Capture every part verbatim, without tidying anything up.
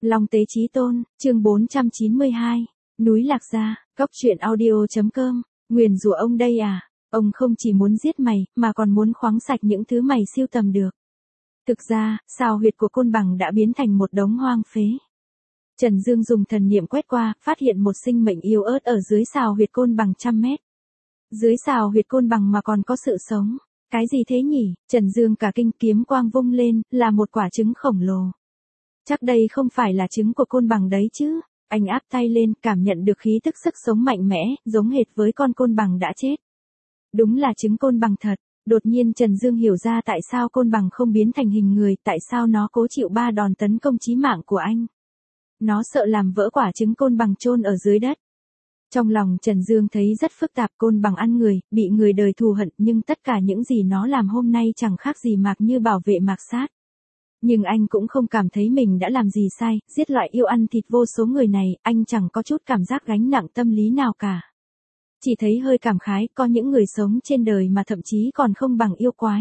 Long Tế Chí Tôn, chương bốn trăm chín mươi hai, núi Lạc Gia, cốc truyện audio.com, nguyền rủa ông đây à, ông không chỉ muốn giết mày, mà còn muốn khoáng sạch những thứ mày siêu tầm được. Thực ra, sao huyệt của Côn Bằng đã biến thành một đống hoang phế. Trần Dương dùng thần niệm quét qua, phát hiện một sinh mệnh yếu ớt ở dưới sào huyệt Côn Bằng trăm mét. Dưới sào huyệt Côn Bằng mà còn có sự sống. Cái gì thế nhỉ? Trần Dương cả kinh, kiếm quang vung lên, là một quả trứng khổng lồ. Chắc đây không phải là trứng của Côn Bằng đấy chứ. Anh áp tay lên, cảm nhận được khí tức sức sống mạnh mẽ, giống hệt với con Côn Bằng đã chết. Đúng là trứng Côn Bằng thật. Đột nhiên Trần Dương hiểu ra tại sao Côn Bằng không biến thành hình người, tại sao nó cố chịu ba đòn tấn công chí mạng của anh. Nó sợ làm vỡ quả trứng Côn Bằng chôn ở dưới đất. Trong lòng Trần Dương thấy rất phức tạp, Côn Bằng ăn người, bị người đời thù hận, nhưng tất cả những gì nó làm hôm nay chẳng khác gì Mạc Như bảo vệ Mạc Sát. Nhưng anh cũng không cảm thấy mình đã làm gì sai, giết loại yêu ăn thịt vô số người này, anh chẳng có chút cảm giác gánh nặng tâm lý nào cả. Chỉ thấy hơi cảm khái, có những người sống trên đời mà thậm chí còn không bằng yêu quái.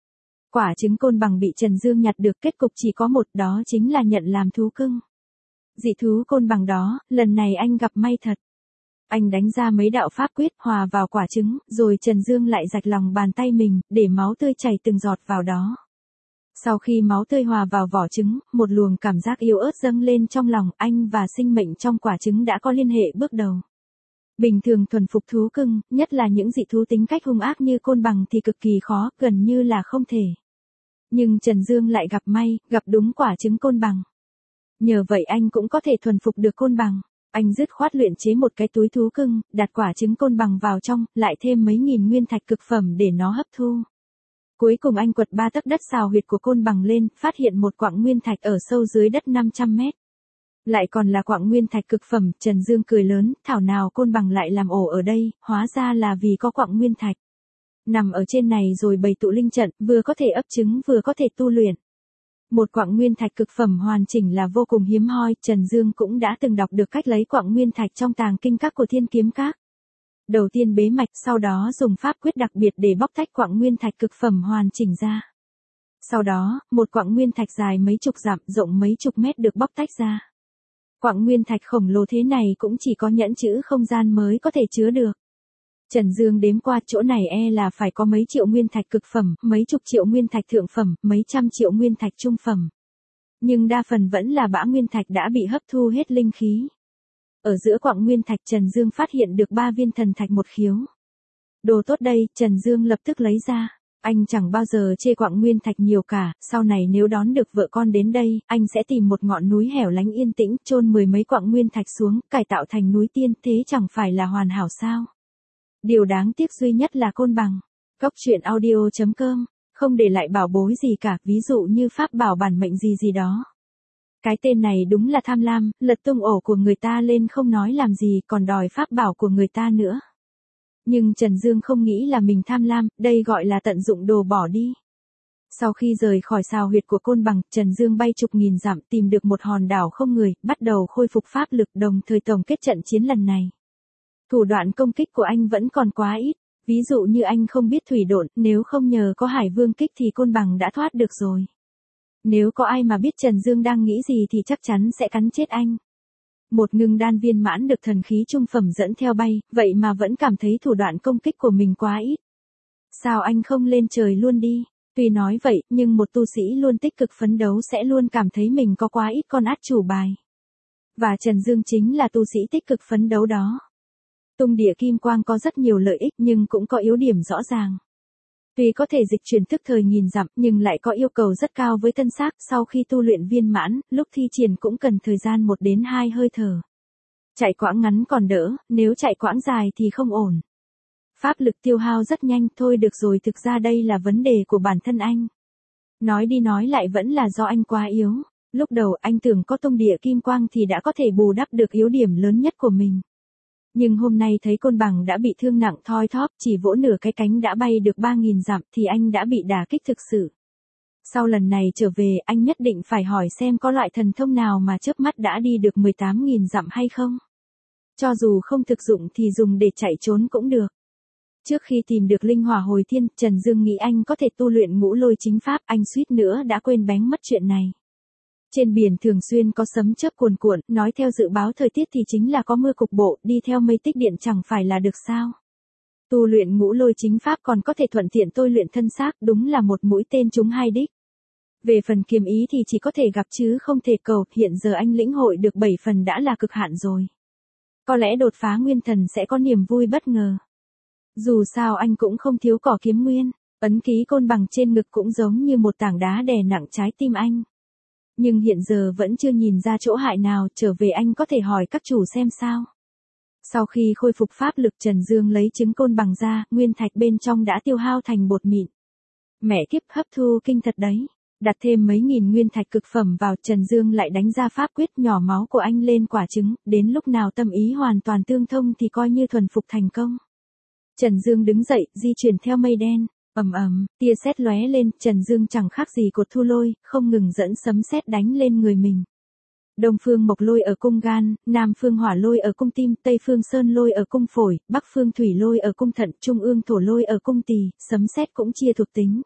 Quả trứng Côn Bằng bị Trần Dương nhặt được, kết cục chỉ có một, đó chính là nhận làm thú cưng. Dị thú Côn Bằng đó, lần này anh gặp may thật. Anh đánh ra mấy đạo pháp quyết hòa vào quả trứng, rồi Trần Dương lại rạch lòng bàn tay mình, để máu tươi chảy từng giọt vào đó. Sau khi máu tươi hòa vào vỏ trứng, một luồng cảm giác yếu ớt dâng lên trong lòng anh, và sinh mệnh trong quả trứng đã có liên hệ bước đầu. Bình thường thuần phục thú cưng, nhất là những dị thú tính cách hung ác như Côn Bằng thì cực kỳ khó, gần như là không thể. Nhưng Trần Dương lại gặp may, gặp đúng quả trứng Côn Bằng. Nhờ vậy anh cũng có thể thuần phục được Côn Bằng. Anh dứt khoát luyện chế một cái túi thú cưng, đặt quả trứng Côn Bằng vào trong, lại thêm mấy nghìn nguyên thạch cực phẩm để nó hấp thu. Cuối cùng anh quật ba tấc đất sào huyệt của Côn Bằng lên, phát hiện một quặng nguyên thạch ở sâu dưới đất năm trăm mét. Lại còn là quặng nguyên thạch cực phẩm. Trần Dương cười lớn, thảo nào Côn Bằng lại làm ổ ở đây, hóa ra là vì có quặng nguyên thạch. Nằm ở trên này rồi bày tụ linh trận, vừa có thể ấp trứng vừa có thể tu luyện. Một quặng nguyên thạch cực phẩm hoàn chỉnh là vô cùng hiếm hoi, Trần Dương cũng đã từng đọc được cách lấy quặng nguyên thạch trong tàng kinh các của Thiên Kiếm Các. Đầu tiên bế mạch, sau đó dùng pháp quyết đặc biệt để bóc tách quặng nguyên thạch cực phẩm hoàn chỉnh ra. Sau đó, một quặng nguyên thạch dài mấy chục dặm, rộng mấy chục mét được bóc tách ra. Quặng nguyên thạch khổng lồ thế này cũng chỉ có nhẫn chữ không gian mới có thể chứa được. Trần Dương đếm qua, chỗ này e là phải có mấy triệu nguyên thạch cực phẩm, mấy chục triệu nguyên thạch thượng phẩm, mấy trăm triệu nguyên thạch trung phẩm. Nhưng đa phần vẫn là bã nguyên thạch đã bị hấp thu hết linh khí. Ở giữa quặng nguyên thạch Trần Dương phát hiện được ba viên thần thạch một khiếu. Đồ tốt đây, Trần Dương lập tức lấy ra. Anh chẳng bao giờ chê quặng nguyên thạch nhiều cả, sau này nếu đón được vợ con đến đây, anh sẽ tìm một ngọn núi hẻo lánh yên tĩnh, chôn mười mấy quặng nguyên thạch xuống, cải tạo thành núi tiên, thế chẳng phải là hoàn hảo sao? Điều đáng tiếc duy nhất là Côn Bằng. Cốc truyện audio.com, không để lại bảo bối gì cả, ví dụ như pháp bảo bản mệnh gì gì đó. Cái tên này đúng là tham lam, lật tung ổ của người ta lên không nói làm gì, còn đòi pháp bảo của người ta nữa. Nhưng Trần Dương không nghĩ là mình tham lam, đây gọi là tận dụng đồ bỏ đi. Sau khi rời khỏi sào huyệt của Côn Bằng, Trần Dương bay chục nghìn dặm, tìm được một hòn đảo không người, bắt đầu khôi phục pháp lực, đồng thời tổng kết trận chiến lần này. Thủ đoạn công kích của anh vẫn còn quá ít, ví dụ như anh không biết thủy độn, nếu không nhờ có Hải Vương kích thì Côn Bằng đã thoát được rồi. Nếu có ai mà biết Trần Dương đang nghĩ gì thì chắc chắn sẽ cắn chết anh. Một ngưng đan viên mãn được thần khí trung phẩm dẫn theo bay, vậy mà vẫn cảm thấy thủ đoạn công kích của mình quá ít. Sao anh không lên trời luôn đi? Tuy nói vậy, nhưng một tu sĩ luôn tích cực phấn đấu sẽ luôn cảm thấy mình có quá ít con át chủ bài. Và Trần Dương chính là tu sĩ tích cực phấn đấu đó. Tung địa kim quang có rất nhiều lợi ích nhưng cũng có yếu điểm rõ ràng. Tuy có thể dịch chuyển tức thời nghìn dặm nhưng lại có yêu cầu rất cao với thân xác, sau khi tu luyện viên mãn, lúc thi triển cũng cần thời gian một đến hai hơi thở. Chạy quãng ngắn còn đỡ, nếu chạy quãng dài thì không ổn. Pháp lực tiêu hao rất nhanh, thôi được rồi, thực ra đây là vấn đề của bản thân anh. Nói đi nói lại vẫn là do anh quá yếu. Lúc đầu anh tưởng có tung địa kim quang thì đã có thể bù đắp được yếu điểm lớn nhất của mình. Nhưng hôm nay thấy Côn Bằng đã bị thương nặng thoi thóp, chỉ vỗ nửa cái cánh đã bay được ba nghìn dặm thì anh đã bị đả kích thực sự. Sau lần này trở về anh nhất định phải hỏi xem có loại thần thông nào mà chớp mắt đã đi được mười tám nghìn dặm hay không. Cho dù không thực dụng thì dùng để chạy trốn cũng được. Trước khi tìm được linh hỏa hồi thiên, Trần Dương nghĩ anh có thể tu luyện ngũ lôi chính pháp, anh suýt nữa đã quên bén mất chuyện này. Trên biển thường xuyên có sấm chớp cuồn cuộn, nói theo dự báo thời tiết thì chính là có mưa cục bộ, đi theo mây tích điện chẳng phải là được sao. Tu luyện ngũ lôi chính pháp còn có thể thuận tiện tôi luyện thân xác, đúng là một mũi tên trúng hai đích. Về phần kiếm ý thì chỉ có thể gặp chứ không thể cầu, hiện giờ anh lĩnh hội được bảy phần đã là cực hạn rồi. Có lẽ đột phá nguyên thần sẽ có niềm vui bất ngờ. Dù sao anh cũng không thiếu cỏ kiếm nguyên, ấn ký côn bằng trên ngực cũng giống như một tảng đá đè nặng trái tim anh. Nhưng hiện giờ vẫn chưa nhìn ra chỗ hại nào, trở về anh có thể hỏi các chủ xem sao. Sau khi khôi phục pháp lực, Trần Dương lấy trứng côn bằng ra, nguyên thạch bên trong đã tiêu hao thành bột mịn. Mẹ kiếp, hấp thu kinh thật đấy. Đặt thêm mấy nghìn nguyên thạch cực phẩm vào, Trần Dương lại đánh ra pháp quyết nhỏ máu của anh lên quả trứng, đến lúc nào tâm ý hoàn toàn tương thông thì coi như thuần phục thành công. Trần Dương đứng dậy, di chuyển theo mây đen, ầm ầm, tia sét lóe lên, Trần Dương chẳng khác gì cột thu lôi, không ngừng dẫn sấm sét đánh lên người mình. Đông phương mộc lôi ở cung gan, Nam phương hỏa lôi ở cung tim, Tây phương sơn lôi ở cung phổi, Bắc phương thủy lôi ở cung thận, Trung ương thổ lôi ở cung tỳ, sấm sét cũng chia thuộc tính.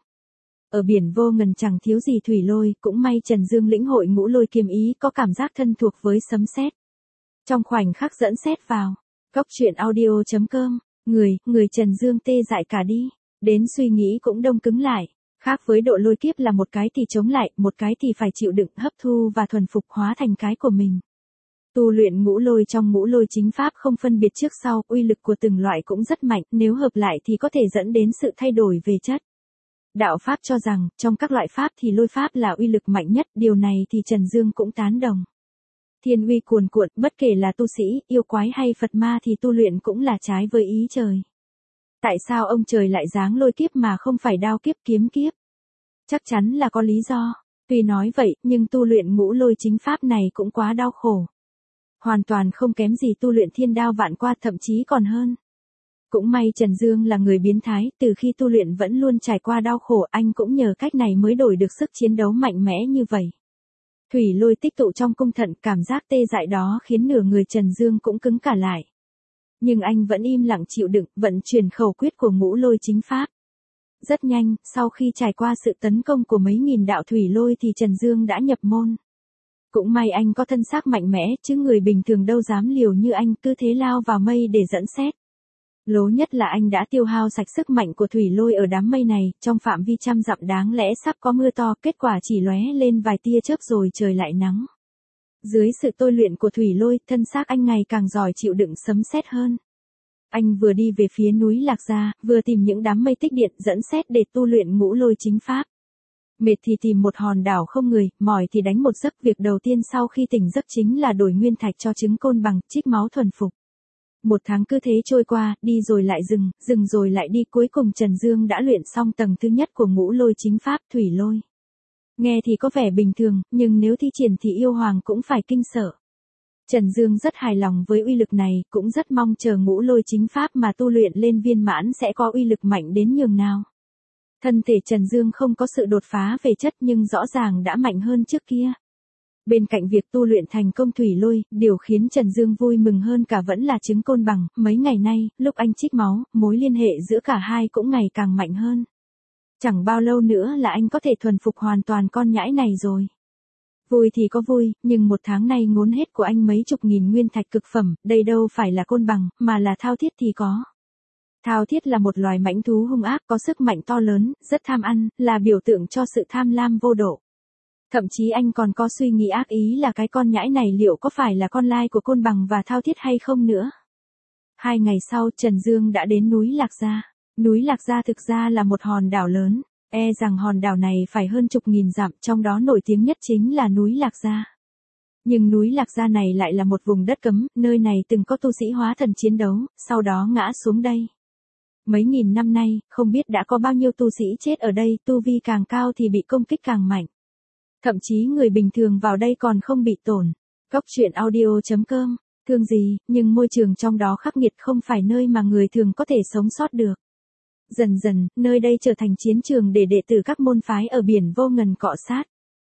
Ở biển vô ngần chẳng thiếu gì thủy lôi, cũng may Trần Dương lĩnh hội ngũ lôi kiếm ý, có cảm giác thân thuộc với sấm sét. Trong khoảnh khắc dẫn sét vào, Góc truyện audio chấm com, người, người Trần Dương tê dại cả đi, đến suy nghĩ cũng đông cứng lại. Khác với độ lôi kiếp là một cái thì chống lại, một cái thì phải chịu đựng, hấp thu và thuần phục hóa thành cái của mình. Tu luyện ngũ lôi trong ngũ lôi chính pháp không phân biệt trước sau, uy lực của từng loại cũng rất mạnh, nếu hợp lại thì có thể dẫn đến sự thay đổi về chất. Đạo Pháp cho rằng, trong các loại Pháp thì lôi Pháp là uy lực mạnh nhất, điều này thì Trần Dương cũng tán đồng. Thiên uy cuồn cuộn, bất kể là tu sĩ, yêu quái hay Phật ma thì tu luyện cũng là trái với ý trời. Tại sao ông trời lại giáng lôi kiếp mà không phải đao kiếp kiếm kiếp? Chắc chắn là có lý do. Tuy nói vậy, nhưng tu luyện ngũ lôi chính pháp này cũng quá đau khổ. Hoàn toàn không kém gì tu luyện thiên đao vạn qua, thậm chí còn hơn. Cũng may Trần Dương là người biến thái, từ khi tu luyện vẫn luôn trải qua đau khổ, anh cũng nhờ cách này mới đổi được sức chiến đấu mạnh mẽ như vậy. Thủy lôi tích tụ trong cung thận, cảm giác tê dại đó khiến nửa người Trần Dương cũng cứng cả lại. Nhưng anh vẫn im lặng chịu đựng, vận chuyển khẩu quyết của ngũ lôi chính pháp. Rất nhanh, sau khi trải qua sự tấn công của mấy nghìn đạo thủy lôi thì Trần Dương đã nhập môn. Cũng may anh có thân xác mạnh mẽ, chứ người bình thường đâu dám liều như anh, cứ thế lao vào mây để dẫn xét. Lố nhất là anh đã tiêu hao sạch sức mạnh của thủy lôi ở đám mây này, trong phạm vi trăm dặm đáng lẽ sắp có mưa to, kết quả chỉ lóe lên vài tia chớp rồi trời lại nắng. Dưới sự tôi luyện của thủy lôi, thân xác anh ngày càng giỏi chịu đựng sấm sét hơn. Anh vừa đi về phía núi Lạc Gia, vừa tìm những đám mây tích điện dẫn sét để tu luyện ngũ lôi chính pháp. Mệt thì tìm một hòn đảo không người, mỏi thì đánh một giấc. Việc đầu tiên sau khi tỉnh giấc chính là đổi nguyên thạch cho trứng côn bằng, trích máu thuần phục. Một tháng cứ thế trôi qua, đi rồi lại dừng, dừng rồi lại đi, cuối cùng Trần Dương đã luyện xong tầng thứ nhất của ngũ lôi chính pháp, thủy lôi. Nghe thì có vẻ bình thường, nhưng nếu thi triển thì yêu hoàng cũng phải kinh sợ. Trần Dương rất hài lòng với uy lực này, cũng rất mong chờ ngũ lôi chính pháp mà tu luyện lên viên mãn sẽ có uy lực mạnh đến nhường nào. Thân thể Trần Dương không có sự đột phá về chất nhưng rõ ràng đã mạnh hơn trước kia. Bên cạnh việc tu luyện thành công thủy lôi, điều khiến Trần Dương vui mừng hơn cả vẫn là trứng côn bằng. Mấy ngày nay, lúc anh trích máu, mối liên hệ giữa cả hai cũng ngày càng mạnh hơn. Chẳng bao lâu nữa là anh có thể thuần phục hoàn toàn con nhãi này rồi. Vui thì có vui, nhưng một tháng nay ngốn hết của anh mấy chục nghìn nguyên thạch cực phẩm, đây đâu phải là côn bằng, mà là thao thiết thì có. Thao thiết là một loài mãnh thú hung ác có sức mạnh to lớn, rất tham ăn, là biểu tượng cho sự tham lam vô độ. Thậm chí anh còn có suy nghĩ ác ý là cái con nhãi này liệu có phải là con lai của côn bằng và thao thiết hay không nữa. Hai ngày sau Trần Dương đã đến núi Lạc Gia. Núi Lạc Gia thực ra là một hòn đảo lớn, e rằng hòn đảo này phải hơn chục nghìn dặm, trong đó nổi tiếng nhất chính là núi Lạc Gia. Nhưng núi Lạc Gia này lại là một vùng đất cấm, nơi này từng có tu sĩ hóa thần chiến đấu, sau đó ngã xuống đây. Mấy nghìn năm nay, không biết đã có bao nhiêu tu sĩ chết ở đây, tu vi càng cao thì bị công kích càng mạnh. Thậm chí người bình thường vào đây còn không bị tổn. Góc truyện audio chấm com, thương gì, nhưng môi trường trong đó khắc nghiệt không phải nơi mà người thường có thể sống sót được. Dần dần, nơi đây trở thành chiến trường để đệ tử các môn phái ở biển vô ngần cọ sát.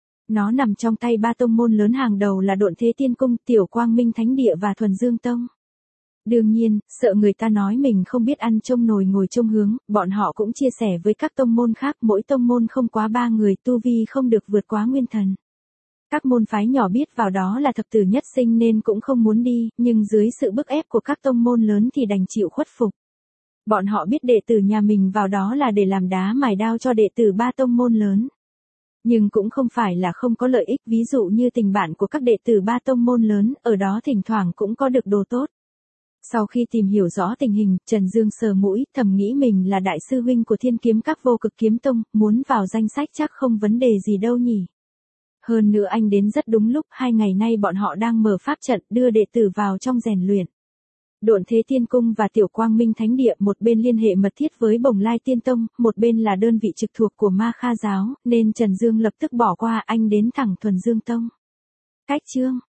Nó nằm trong tay ba tông môn lớn hàng đầu là Độn Thế Tiên Cung, Tiểu Quang Minh Thánh Địa và Thuần Dương Tông. Đương nhiên, sợ người ta nói mình không biết ăn trông nồi ngồi trông hướng, bọn họ cũng chia sẻ với các tông môn khác, mỗi tông môn không quá ba người, tu vi không được vượt quá nguyên thần. Các môn phái nhỏ biết vào đó là thập tử nhất sinh nên cũng không muốn đi, nhưng dưới sự bức ép của các tông môn lớn thì đành chịu khuất phục. Bọn họ biết đệ tử nhà mình vào đó là để làm đá mài đao cho đệ tử ba tông môn lớn. Nhưng cũng không phải là không có lợi ích, ví dụ như tình bạn của các đệ tử ba tông môn lớn, ở đó thỉnh thoảng cũng có được đồ tốt. Sau khi tìm hiểu rõ tình hình, Trần Dương sờ mũi, thầm nghĩ mình là đại sư huynh của Thiên Kiếm Các Vô Cực Kiếm Tông, muốn vào danh sách chắc không vấn đề gì đâu nhỉ. Hơn nữa anh đến rất đúng lúc, hai ngày nay bọn họ đang mở pháp trận đưa đệ tử vào trong rèn luyện. Độn Thế Tiên Cung và Tiểu Quang Minh Thánh Địa một bên liên hệ mật thiết với Bồng Lai Tiên Tông, một bên là đơn vị trực thuộc của Ma Kha Giáo, nên Trần Dương lập tức bỏ qua, anh đến thẳng Thuần Dương Tông. Cách chương